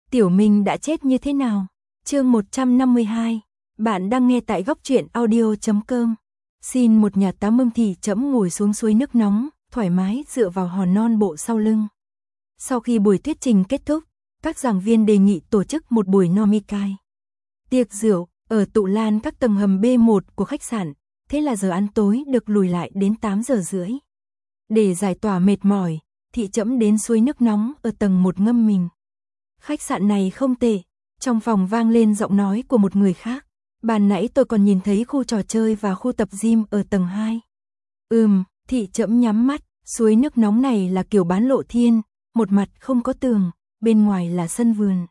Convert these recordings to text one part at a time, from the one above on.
Tiểu Minh đã chết như thế nào? Chương 152. Bạn đang nghe tại goctruyện audio.com. Xin một nhà tá mâm. Thị Trẫm ngồi xuống suối nước nóng, thoải mái dựa vào hòn non bộ sau lưng. Sau khi buổi thuyết trình kết thúc, các giảng viên đề nghị tổ chức một buổi nomikai. Tiệc rượu ở tụ lan các tầng hầm B1 của khách sạn, thế là giờ ăn tối được lùi lại đến 8 giờ rưỡi. Để giải tỏa mệt mỏi, Thị Trẫm đến suối nước nóng ở tầng 1 ngâm mình. Khách sạn này không tệ. Trong phòng vang lên giọng nói của một người khác. Ban nãy tôi còn nhìn thấy khu trò chơi và khu tập gym ở tầng 2. Thị Trẫm nhắm mắt. Suối nước nóng này là kiểu bán lộ thiên, một mặt không có tường, bên ngoài là sân vườn.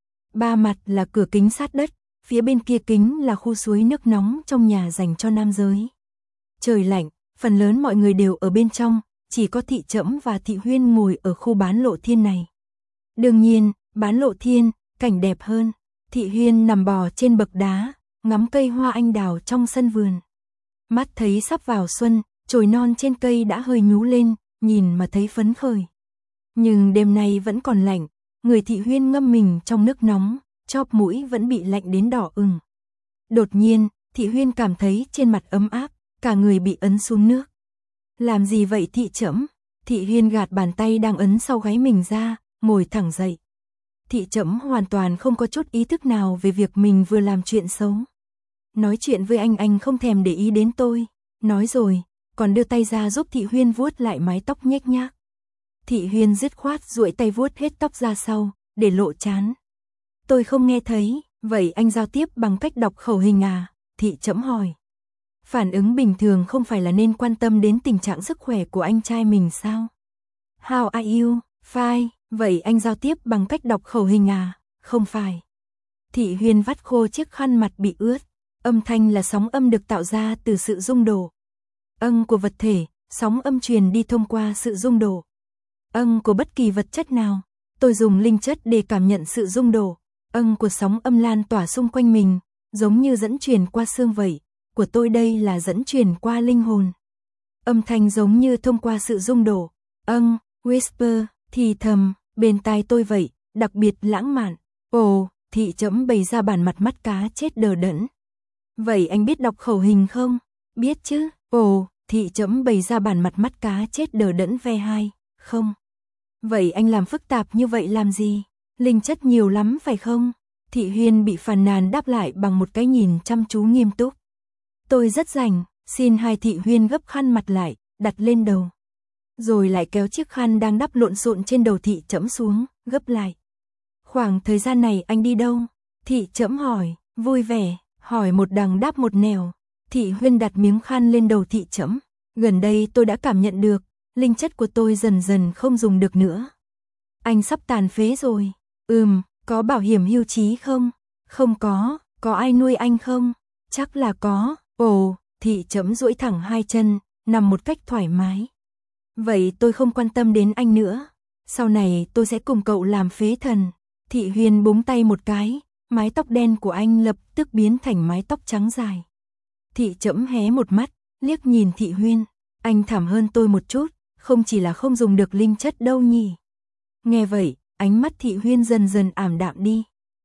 Ba mặt là cửa kính sát đất, phía bên kia kính là khu suối nước nóng trong nhà dành cho nam giới. Trời lạnh, phần lớn mọi người đều ở bên trong, chỉ có Thị Trẫm và Thị Huyên ngồi ở khu bán lộ thiên này. Đương nhiên, bán lộ thiên, cảnh đẹp hơn. Thị Huyên nằm bò trên bậc đá, ngắm cây hoa anh đào trong sân vườn. Mắt thấy sắp vào xuân, chồi non trên cây đã hơi nhú lên, nhìn mà thấy phấn khởi. Nhưng đêm nay vẫn còn lạnh, người Thị Huyên ngâm mình trong nước nóng, chóp mũi vẫn bị lạnh đến đỏ ửng. Đột nhiên, Thị Huyên cảm thấy trên mặt ấm áp, cả người bị ấn xuống nước. Làm gì vậy Thị Trẫm? Thị Huyên gạt bàn tay đang ấn sau gáy mình ra, ngồi thẳng dậy. Thị Trẫm hoàn toàn không có chút ý thức nào về việc mình vừa làm chuyện xấu. Nói chuyện với anh không thèm để ý đến tôi. Nói rồi, còn đưa tay ra giúp Thị Huyên vuốt lại mái tóc nhếch nhác. Thị Huyên dứt khoát duỗi tay vuốt hết tóc ra sau, để lộ trán. Tôi không nghe thấy, vậy anh giao tiếp bằng cách đọc khẩu hình à? Thị Trẫm hỏi. Phản ứng bình thường không phải là nên quan tâm đến tình trạng sức khỏe của anh trai mình sao? How are you? Fine. Vậy anh giao tiếp bằng cách đọc khẩu hình à? Không phải. Thị Huyên vắt khô chiếc khăn mặt bị ướt. Âm thanh là sóng âm được tạo ra từ sự rung đổ. Của vật thể, sóng âm truyền đi thông qua sự rung đổ. Của bất kỳ vật chất nào. Tôi dùng linh chất để cảm nhận sự rung đổ. Của sóng âm lan tỏa xung quanh mình, giống như dẫn truyền qua xương vậy. Của tôi đây là dẫn truyền qua linh hồn. Âm thanh giống như thông qua sự rung đổ. Whisper, thì thầm, bên tai tôi vậy, đặc biệt lãng mạn. Ồ, Thị Trẫm bày ra bản mặt mắt cá chết đờ đẫn. Vậy anh biết đọc khẩu hình không? Biết chứ. Ồ, Thị Trẫm bày ra bản mặt mắt cá chết đờ đẫn ve hai. Không. Vậy anh làm phức tạp như vậy làm gì? Linh chất nhiều lắm phải không? Thị Huyên bị phàn nàn đáp lại bằng một cái nhìn chăm chú nghiêm túc. Tôi rất rảnh, xin hai. Thị Huyên gấp khăn mặt lại, đặt lên đầu. Rồi lại kéo chiếc khăn đang đắp lộn xộn trên đầu Thị Trẫm xuống, gấp lại. Khoảng thời gian này anh đi đâu? Thị Trẫm hỏi, vui vẻ, hỏi một đằng đáp một nẻo. Thị Huyên đặt miếng khăn lên đầu Thị Trẫm. Gần đây tôi đã cảm nhận được, linh chất của tôi dần dần không dùng được nữa. Anh sắp tàn phế rồi. Có bảo hiểm hưu trí không? Không có ai nuôi anh không? Chắc là có. Ồ, Thị Trẫm duỗi thẳng hai chân, nằm một cách thoải mái. Vậy tôi không quan tâm đến anh nữa. Sau này tôi sẽ cùng cậu làm phế thần. Thị Huyên búng tay một cái, mái tóc đen của anh lập tức biến thành mái tóc trắng dài. Thị Trẫm hé một mắt, liếc nhìn Thị Huyên. Anh thảm hơn tôi một chút, không chỉ là không dùng được linh chất đâu nhỉ. Nghe vậy, ánh mắt Thị Huyên dần dần ảm đạm đi.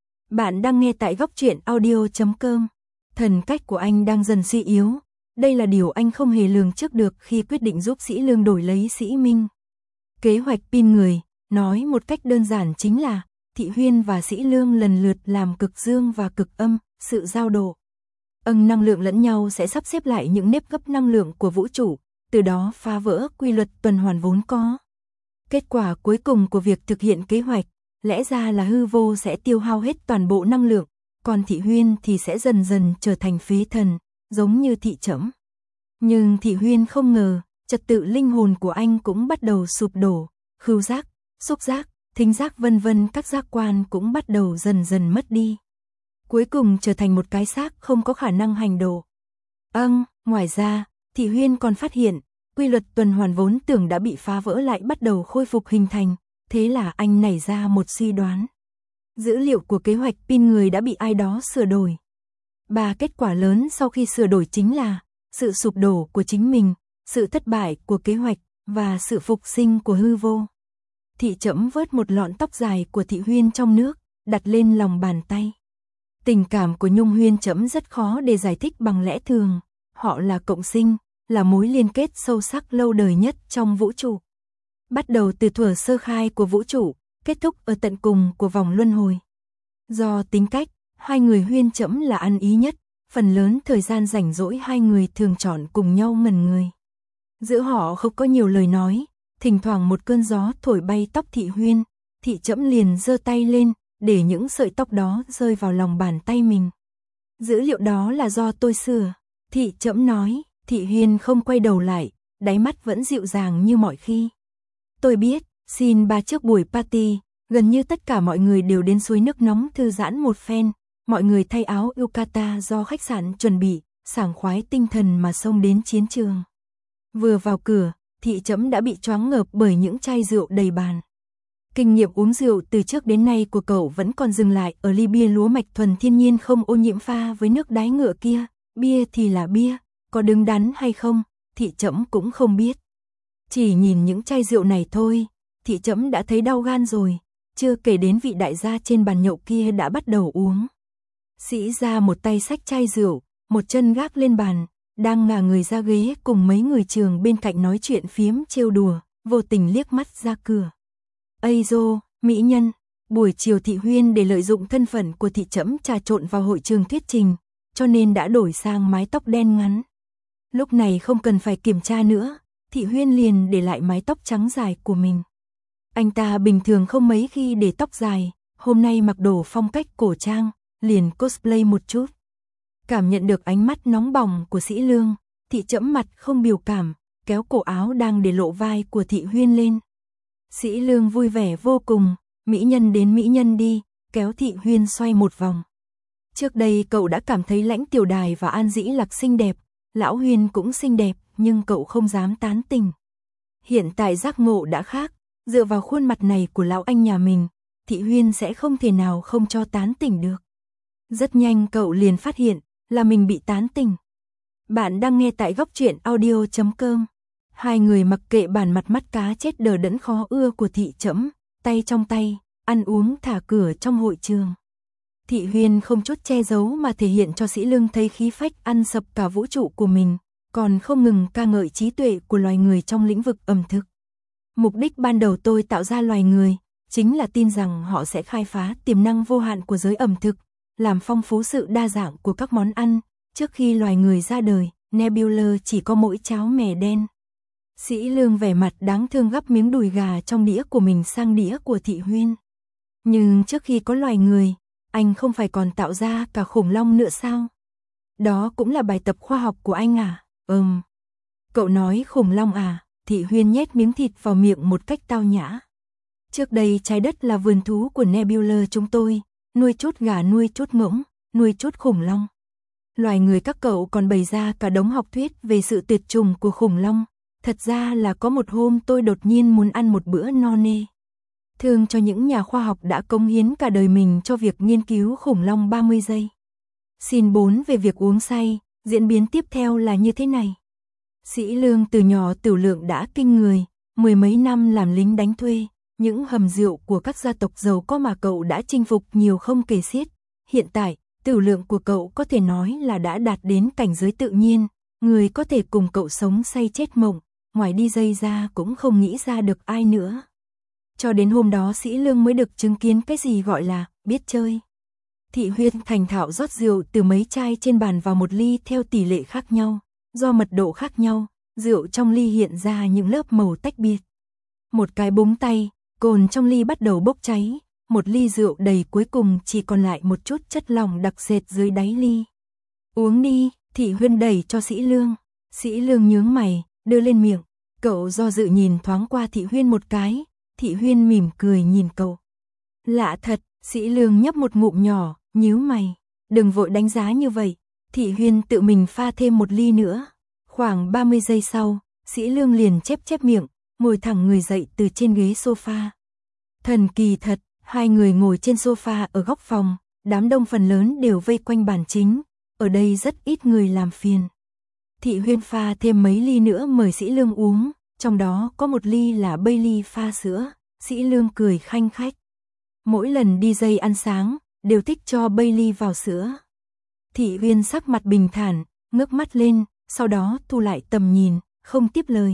Bạn đang nghe tại goctruyện audio.com. Thần cách của anh đang dần suy yếu. Đây là điều anh không hề lường trước được khi quyết định giúp Sĩ Lương đổi lấy Sĩ Minh. Kế hoạch pin người, nói một cách đơn giản chính là Thị Huyên và Sĩ Lương lần lượt làm cực dương và cực âm, sự giao độ. Năng lượng lẫn nhau sẽ sắp xếp lại những nếp gấp năng lượng của vũ trụ, từ đó phá vỡ quy luật tuần hoàn vốn có. Kết quả cuối cùng của việc thực hiện kế hoạch, lẽ ra là hư vô sẽ tiêu hao hết toàn bộ năng lượng, còn Thị Huyên thì sẽ dần dần trở thành phế thần, giống như Thị Trẫm. Nhưng Thị Huyên không ngờ, trật tự linh hồn của anh cũng bắt đầu sụp đổ, khứu giác, xúc giác, thính giác vân vân các giác quan cũng bắt đầu dần dần mất đi. Cuối cùng trở thành một cái xác không có khả năng hành động. Ngoài ra, Thị Huyên còn phát hiện, quy luật tuần hoàn vốn tưởng đã bị phá vỡ lại bắt đầu khôi phục hình thành, thế là anh nảy ra một suy đoán. Dữ liệu của kế hoạch pin người đã bị ai đó sửa đổi. 3 kết quả lớn sau khi sửa đổi chính là sự sụp đổ của chính mình, sự thất bại của kế hoạch và sự phục sinh của hư vô. Thị Trẫm vớt một lọn tóc dài của Thị Huyên trong nước, đặt lên lòng bàn tay. Tình cảm của Nhung Huyên Trẫm rất khó để giải thích bằng lẽ thường, họ là cộng sinh, là mối liên kết sâu sắc lâu đời nhất trong vũ trụ. Bắt đầu từ thuở sơ khai của vũ trụ, kết thúc ở tận cùng của vòng luân hồi. Do tính cách, hai người Huyên Trẫm là ăn ý nhất, phần lớn thời gian rảnh rỗi hai người thường chọn cùng nhau ngẩn người. Giữa họ không có nhiều lời nói, thỉnh thoảng một cơn gió thổi bay tóc Thị Huyên, Thị Trẫm liền giơ tay lên, để những sợi tóc đó rơi vào lòng bàn tay mình. Dữ liệu đó là do tôi sửa, Thị Trẫm nói. Thị Huyên không quay đầu lại, đáy mắt vẫn dịu dàng như mọi khi. Tôi biết, xin ba trước buổi party, gần như tất cả mọi người đều đến suối nước nóng thư giãn một phen, mọi người thay áo yukata do khách sạn chuẩn bị, sảng khoái tinh thần mà xông đến chiến trường. Vừa vào cửa, Thị Trẫm đã bị choáng ngợp bởi những chai rượu đầy bàn. Kinh nghiệm uống rượu từ trước đến nay của cậu vẫn còn dừng lại ở ly bia lúa mạch thuần thiên nhiên không ô nhiễm pha với nước đái ngựa kia, bia thì là bia. Có đứng đắn hay không, Thị Trẫm cũng không biết. Chỉ nhìn những chai rượu này thôi, Thị Trẫm đã thấy đau gan rồi, chưa kể đến vị đại gia trên bàn nhậu kia đã bắt đầu uống. Sĩ gia một tay xách chai rượu, một chân gác lên bàn, đang ngả người ra ghế cùng mấy người trường bên cạnh nói chuyện phiếm trêu đùa, vô tình liếc mắt ra cửa. Ây dô, mỹ nhân, buổi chiều Thị Huyên để lợi dụng thân phận của Thị Trẫm trà trộn vào hội trường thuyết trình, cho nên đã đổi sang mái tóc đen ngắn. Lúc này không cần phải kiểm tra nữa, Thị Huyên liền để lại mái tóc trắng dài của mình. Anh ta bình thường không mấy khi để tóc dài, hôm nay mặc đồ phong cách cổ trang, liền cosplay một chút. Cảm nhận được ánh mắt nóng bỏng của Sĩ Lương, Thị Trẫm mặt không biểu cảm, kéo cổ áo đang để lộ vai của Thị Huyên lên. Sĩ Lương vui vẻ vô cùng, mỹ nhân đến mỹ nhân đi, kéo Thị Huyên xoay một vòng. Trước đây cậu đã cảm thấy Lãnh Tiểu Đài và An Dĩ Lạc xinh đẹp, Lão Huyên cũng xinh đẹp, nhưng cậu không dám tán tỉnh. Hiện tại giác ngộ đã khác, dựa vào khuôn mặt này của lão anh nhà mình, Thị Huyên sẽ không thể nào không cho tán tỉnh được. Rất nhanh cậu liền phát hiện là mình bị tán tỉnh. Bạn đang nghe tại góc truyện audio.com. Hai người mặc kệ bản mặt mắt cá chết đờ đẫn khó ưa của Thị Trẫm, tay trong tay, ăn uống thả cửa trong hội trường. Thị Huyên không chút che giấu mà thể hiện cho Sĩ Lương thấy khí phách ăn sập cả vũ trụ của mình, còn không ngừng ca ngợi trí tuệ của loài người trong lĩnh vực ẩm thực. Mục đích ban đầu tôi tạo ra loài người, chính là tin rằng họ sẽ khai phá tiềm năng vô hạn của giới ẩm thực, làm phong phú sự đa dạng của các món ăn. Trước khi loài người ra đời, Nebula chỉ có mỗi cháo mè đen. Sĩ Lương vẻ mặt đáng thương gắp miếng đùi gà trong đĩa của mình sang đĩa của Thị Huyên. Nhưng trước khi có loài người, anh không phải còn tạo ra cả khủng long nữa sao? Đó cũng là bài tập khoa học của anh à? Cậu nói khủng long à? Thị Huyên nhét miếng thịt vào miệng một cách tao nhã. Trước đây trái đất là vườn thú của Nebula chúng tôi, nuôi chút gà nuôi chút ngỗng, nuôi chút khủng long. Loài người các cậu còn bày ra cả đống học thuyết về sự tuyệt chủng của khủng long. Thật ra là có một hôm tôi đột nhiên muốn ăn một bữa no nê. Thương cho những nhà khoa học đã cống hiến cả đời mình cho việc nghiên cứu khủng long 30 giây. Scene 4 về việc uống say, diễn biến tiếp theo là như thế này. Sĩ Lương từ nhỏ tửu lượng đã kinh người, mười mấy năm làm lính đánh thuê, những hầm rượu của các gia tộc giàu có mà cậu đã chinh phục nhiều không kể xiết. Hiện tại, tửu lượng của cậu có thể nói là đã đạt đến cảnh giới tự nhiên, người có thể cùng cậu sống say chết mộng, ngoài DJ ra cũng không nghĩ ra được ai nữa. Cho đến hôm đó Sĩ Lương mới được chứng kiến cái gì gọi là biết chơi. Thị Huyên thành thạo rót rượu từ mấy chai trên bàn vào một ly theo tỷ lệ khác nhau, do mật độ khác nhau, rượu trong ly hiện ra những lớp màu tách biệt. Một cái búng tay, cồn trong ly bắt đầu bốc cháy, một ly rượu đầy cuối cùng chỉ còn lại một chút chất lỏng đặc sệt dưới đáy ly. Uống đi, Thị Huyên đẩy cho Sĩ Lương. Sĩ Lương nhướng mày, đưa lên miệng, cậu do dự nhìn thoáng qua Thị Huyên một cái, Thị Huyên mỉm cười nhìn cậu. Lạ thật, Sĩ Lương nhấp một ngụm nhỏ, nhíu mày, đừng vội đánh giá như vậy. Thị Huyên tự mình pha thêm một ly nữa. Khoảng 30 giây sau, Sĩ Lương liền chép chép miệng, ngồi thẳng người dậy từ trên ghế sofa. Thần kỳ thật, hai người ngồi trên sofa ở góc phòng, đám đông phần lớn đều vây quanh bàn chính, ở đây rất ít người làm phiền. Thị Huyên pha thêm mấy ly nữa mời Sĩ Lương uống, trong đó có một ly là Bailey pha sữa. Sĩ Lương cười khanh khách. Mỗi lần DJ ăn sáng, đều thích cho Bailey vào sữa. Thị Huyên sắc mặt bình thản, ngước mắt lên, sau đó thu lại tầm nhìn, không tiếp lời.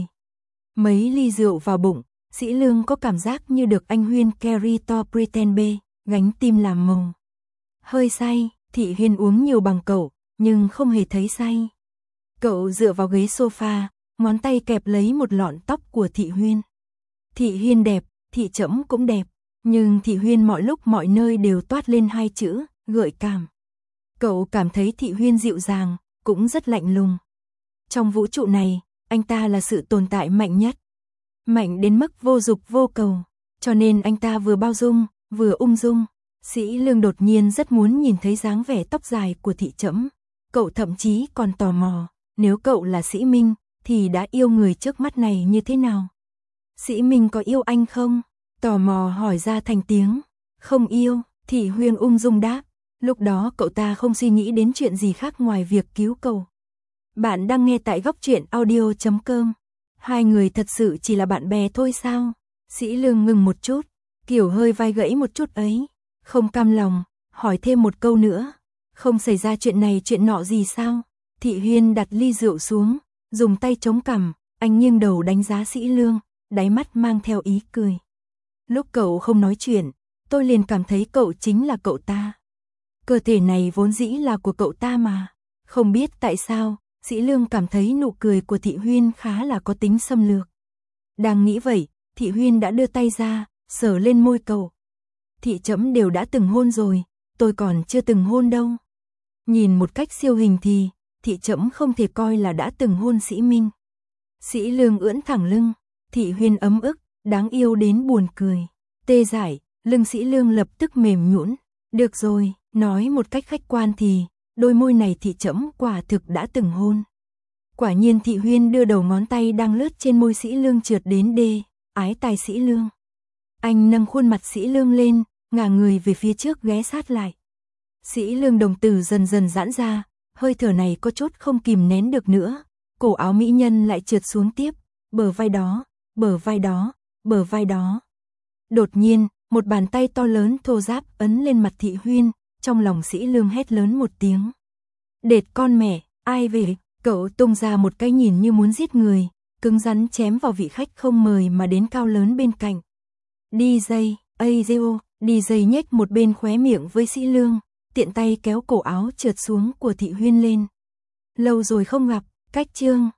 Mấy ly rượu vào bụng, Sĩ Lương có cảm giác như được anh Huyên carry to pretend be, gánh tim làm màu. Hơi say, Thị Huyên uống nhiều bằng cậu, nhưng không hề thấy say. Cậu dựa vào ghế sofa, ngón tay kẹp lấy một lọn tóc của Thị Huyên. Thị Huyên đẹp, Thị Trẫm cũng đẹp, nhưng Thị Huyên mọi lúc mọi nơi đều toát lên hai chữ, gợi cảm. Cậu cảm thấy Thị Huyên dịu dàng, cũng rất lạnh lùng. Trong vũ trụ này, anh ta là sự tồn tại mạnh nhất. Mạnh đến mức vô dục vô cầu, cho nên anh ta vừa bao dung, vừa ung dung. Sĩ Lương đột nhiên rất muốn nhìn thấy dáng vẻ tóc dài của Thị Trẫm. Cậu thậm chí còn tò mò, nếu cậu là Sĩ Minh, thì đã yêu người trước mắt này như thế nào? Sĩ Minh có yêu anh không? Tò mò hỏi ra thành tiếng. Không yêu, Thị Huyên ung dung đáp. Lúc đó cậu ta không suy nghĩ đến chuyện gì khác ngoài việc cứu cậu. Bạn đang nghe tại Góc Truyện Audio.com. Hai người thật sự chỉ là bạn bè thôi sao? Sĩ Lương ngừng một chút, kiểu hơi vai gãy một chút ấy. Không cam lòng, hỏi thêm một câu nữa. Không xảy ra chuyện này chuyện nọ gì sao? Thị Huyên đặt ly rượu xuống, dùng tay chống cằm, anh nghiêng đầu đánh giá Sĩ Lương, đáy mắt mang theo ý cười. Lúc cậu không nói chuyện, tôi liền cảm thấy cậu chính là cậu ta. Cơ thể này vốn dĩ là của cậu ta mà. Không biết tại sao, Sĩ Lương cảm thấy nụ cười của Thị Huyên khá là có tính xâm lược. Đang nghĩ vậy, Thị Huyên đã đưa tay ra, sờ lên môi cậu. Thị Trẫm đều đã từng hôn rồi, tôi còn chưa từng hôn đâu. Nhìn một cách siêu hình thì, Thị Trẫm không thể coi là đã từng hôn Sĩ Minh. Sĩ Lương ưỡn thẳng lưng, Thị Huyên ấm ức, đáng yêu đến buồn cười. Tê dại, lưng Sĩ Lương lập tức mềm nhũn. Được rồi, nói một cách khách quan thì, đôi môi này Thị Trẫm quả thực đã từng hôn. Quả nhiên Thị Huyên đưa đầu ngón tay đang lướt trên môi Sĩ Lương trượt đến đê, ái tai Sĩ Lương. Anh nâng khuôn mặt Sĩ Lương lên, ngả người về phía trước ghé sát lại. Sĩ Lương đồng tử dần dần giãn ra, hơi thở này có chút không kìm nén được nữa. Cổ áo mỹ nhân lại trượt xuống tiếp, bờ vai đó, bờ vai đó, bờ vai đó. Đột nhiên, một bàn tay to lớn thô ráp ấn lên mặt Thị Huyên, trong lòng Sĩ Lương hét lớn một tiếng. Đệt con mẹ, ai về? Cậu tung ra một cái nhìn như muốn giết người, cứng rắn chém vào vị khách không mời mà đến cao lớn bên cạnh. DJ, Azeo, DJ nhếch một bên khóe miệng với Sĩ Lương, tiện tay kéo cổ áo trượt xuống của Thị Huyên lên. Lâu rồi không gặp, cách chương.